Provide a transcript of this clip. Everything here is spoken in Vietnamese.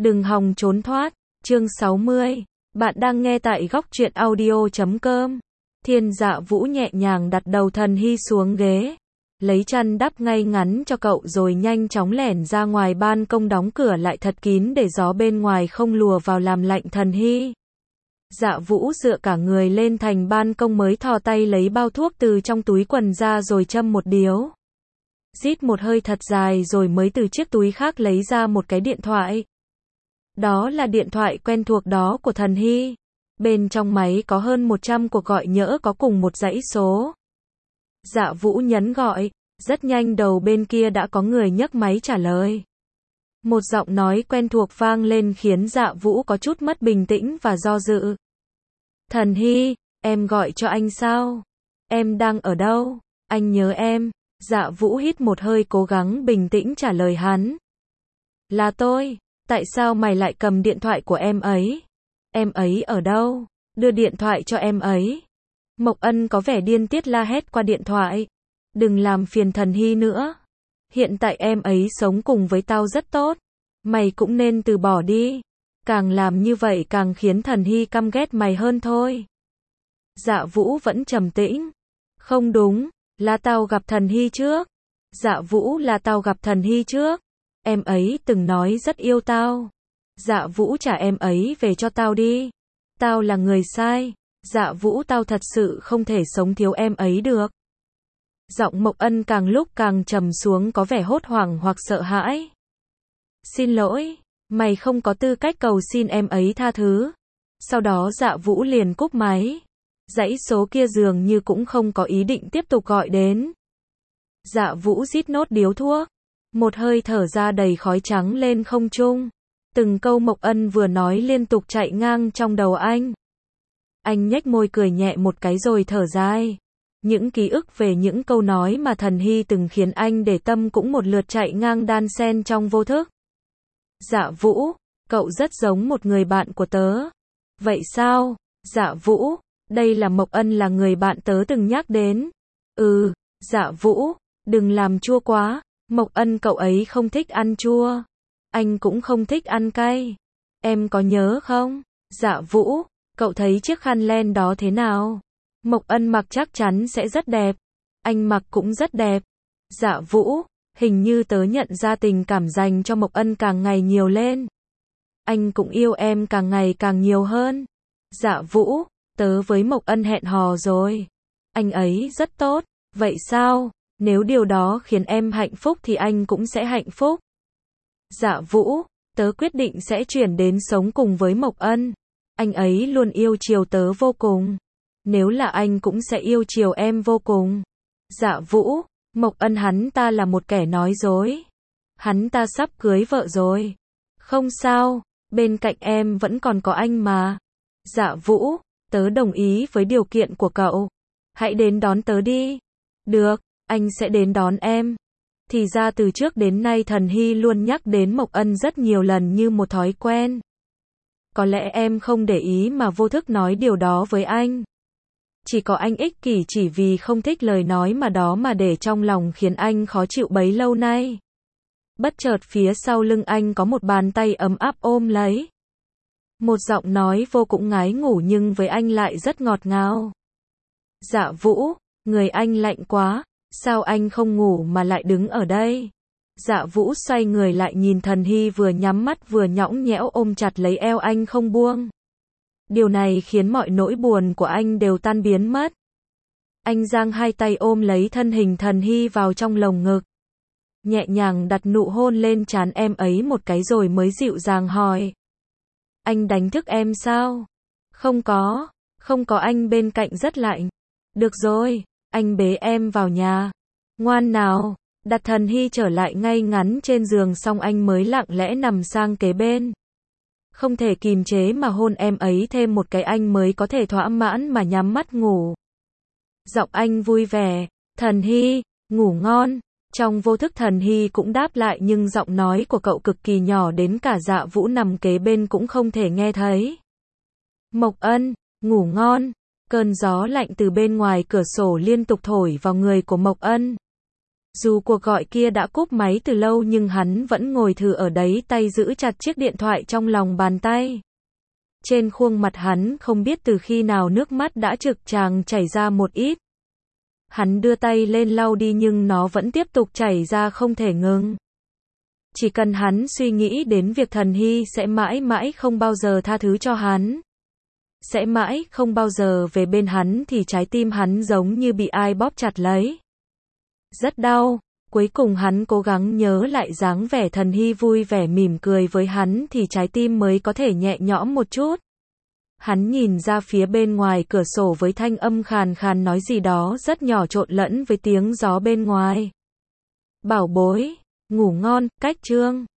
Đừng hòng trốn thoát. Chương 60. Bạn đang nghe tại góc truyện audio.com. Thiên Dạ Vũ nhẹ nhàng đặt đầu Thần Hy xuống ghế, lấy chăn đắp ngay ngắn cho cậu rồi nhanh chóng lẻn ra ngoài ban công, đóng cửa lại thật kín để gió bên ngoài không lùa vào làm lạnh Thần Hy. Dạ Vũ dựa cả người lên thành ban công mới thò tay lấy bao thuốc từ trong túi quần ra rồi châm một điếu. Rít một hơi thật dài rồi mới từ chiếc túi khác lấy ra một cái điện thoại. Đó là điện thoại quen thuộc đó của Thần Hy. Bên trong máy có hơn 100 cuộc gọi nhỡ có cùng một dãy số. Dạ Vũ nhấn gọi, rất nhanh đầu bên kia đã có người nhấc máy trả lời. Một giọng nói quen thuộc vang lên khiến Dạ Vũ có chút mất bình tĩnh và do dự. Thần Hy, em gọi cho anh sao? Em đang ở đâu? Anh nhớ em. Dạ Vũ hít một hơi cố gắng bình tĩnh trả lời hắn. Là tôi. Tại sao mày lại cầm điện thoại của em ấy? Em ấy ở đâu? Đưa điện thoại cho em ấy. Mộc Ân có vẻ điên tiết la hét qua điện thoại. Đừng làm phiền Thần Hy nữa. Hiện tại em ấy sống cùng với tao rất tốt. Mày cũng nên từ bỏ đi. Càng làm như vậy càng khiến Thần Hy căm ghét mày hơn thôi. Dạ Vũ vẫn trầm tĩnh. Không đúng, là tao gặp Thần Hy trước. Dạ Vũ, là tao gặp Thần Hy trước. Em ấy từng nói rất yêu tao. Dạ Vũ, trả em ấy về cho tao đi. Tao là người sai. Dạ Vũ, tao thật sự không thể sống thiếu em ấy được. Giọng Mộc Ân càng lúc càng trầm xuống, có vẻ hốt hoảng hoặc sợ hãi. Xin lỗi, mày không có tư cách cầu xin em ấy tha thứ. Sau đó Dạ Vũ liền cúp máy. Dãy số kia dường như cũng không có ý định tiếp tục gọi đến. Dạ Vũ rít nốt điếu thuốc. Một hơi thở ra đầy khói trắng lên không trung. Từng câu Mộc Ân vừa nói liên tục chạy ngang trong đầu anh. Anh nhếch môi cười nhẹ một cái rồi thở dài. Những ký ức về những câu nói mà Thần Hy từng khiến anh để tâm cũng một lượt chạy ngang đan xen trong vô thức. Dạ Vũ, cậu rất giống một người bạn của tớ. Vậy sao? Dạ Vũ, đây là Mộc Ân, là người bạn tớ từng nhắc đến. Dạ Vũ, đừng làm chua quá. Mộc Ân, cậu ấy không thích ăn chua. Anh cũng không thích ăn cay. Em có nhớ không? Dạ Vũ, cậu thấy chiếc khăn len đó thế nào? Mộc Ân mặc chắc chắn sẽ rất đẹp. Anh mặc cũng rất đẹp. Dạ Vũ, hình như tớ nhận ra tình cảm dành cho Mộc Ân càng ngày nhiều lên. Anh cũng yêu em càng ngày càng nhiều hơn. Dạ Vũ, tớ với Mộc Ân hẹn hò rồi. Anh ấy rất tốt. Vậy sao? Nếu điều đó khiến em hạnh phúc thì anh cũng sẽ hạnh phúc. Dạ Vũ, tớ quyết định sẽ chuyển đến sống cùng với Mộc Ân. Anh ấy luôn yêu chiều tớ vô cùng. Nếu là anh cũng sẽ yêu chiều em vô cùng. Dạ Vũ, Mộc Ân hắn ta là một kẻ nói dối. Hắn ta sắp cưới vợ rồi. Không sao, bên cạnh em vẫn còn có anh mà. Dạ Vũ, tớ đồng ý với điều kiện của cậu. Hãy đến đón tớ đi. Được, anh sẽ đến đón em. Thì ra từ trước đến nay Thần Hy luôn nhắc đến Mộc Ân rất nhiều lần như một thói quen. Có lẽ em không để ý mà vô thức nói điều đó với anh. Chỉ có anh ích kỷ chỉ vì không thích lời nói mà đó mà để trong lòng khiến anh khó chịu bấy lâu nay. Bất chợt phía sau lưng anh có một bàn tay ấm áp ôm lấy. Một giọng nói vô cùng ngái ngủ nhưng với anh lại rất ngọt ngào. Dạ Vũ, người anh lạnh quá. Sao anh không ngủ mà lại đứng ở đây? Dạ Vũ xoay người lại nhìn Thần Hy vừa nhắm mắt vừa nhõng nhẽo ôm chặt lấy eo anh không buông. Điều này khiến mọi nỗi buồn của anh đều tan biến mất. Anh giang hai tay ôm lấy thân hình Thần Hy vào trong lồng ngực. Nhẹ nhàng đặt nụ hôn lên trán em ấy một cái rồi mới dịu dàng hỏi. Anh đánh thức em sao? Không có anh bên cạnh rất lạnh. Được rồi. Anh bế em vào nhà. Ngoan nào. Đặt Thần Hy trở lại ngay ngắn trên giường xong anh mới lặng lẽ nằm sang kế bên. Không thể kìm chế mà hôn em ấy thêm một cái anh mới có thể thỏa mãn mà nhắm mắt ngủ. Giọng anh vui vẻ. Thần Hy, ngủ ngon. Trong vô thức Thần Hy cũng đáp lại nhưng giọng nói của cậu cực kỳ nhỏ đến cả Dạ Vũ nằm kế bên cũng không thể nghe thấy. Mộc Ân, ngủ ngon. Cơn gió lạnh từ bên ngoài cửa sổ liên tục thổi vào người của Mộc Ân. Dù cuộc gọi kia đã cúp máy từ lâu nhưng hắn vẫn ngồi thừ ở đấy, tay giữ chặt chiếc điện thoại trong lòng bàn tay. Trên khuôn mặt hắn không biết từ khi nào nước mắt đã trực tràng chảy ra một ít. Hắn đưa tay lên lau đi nhưng nó vẫn tiếp tục chảy ra không thể ngừng. Chỉ cần hắn suy nghĩ đến việc Thần Hy sẽ mãi mãi không bao giờ tha thứ cho hắn, sẽ mãi không bao giờ về bên hắn thì trái tim hắn giống như bị ai bóp chặt lấy. Rất đau. Cuối cùng hắn cố gắng nhớ lại dáng vẻ Thần Hy vui vẻ mỉm cười với hắn thì trái tim mới có thể nhẹ nhõm một chút. Hắn nhìn ra phía bên ngoài cửa sổ với thanh âm khàn khàn nói gì đó rất nhỏ trộn lẫn với tiếng gió bên ngoài. Bảo bối, ngủ ngon, cách chương.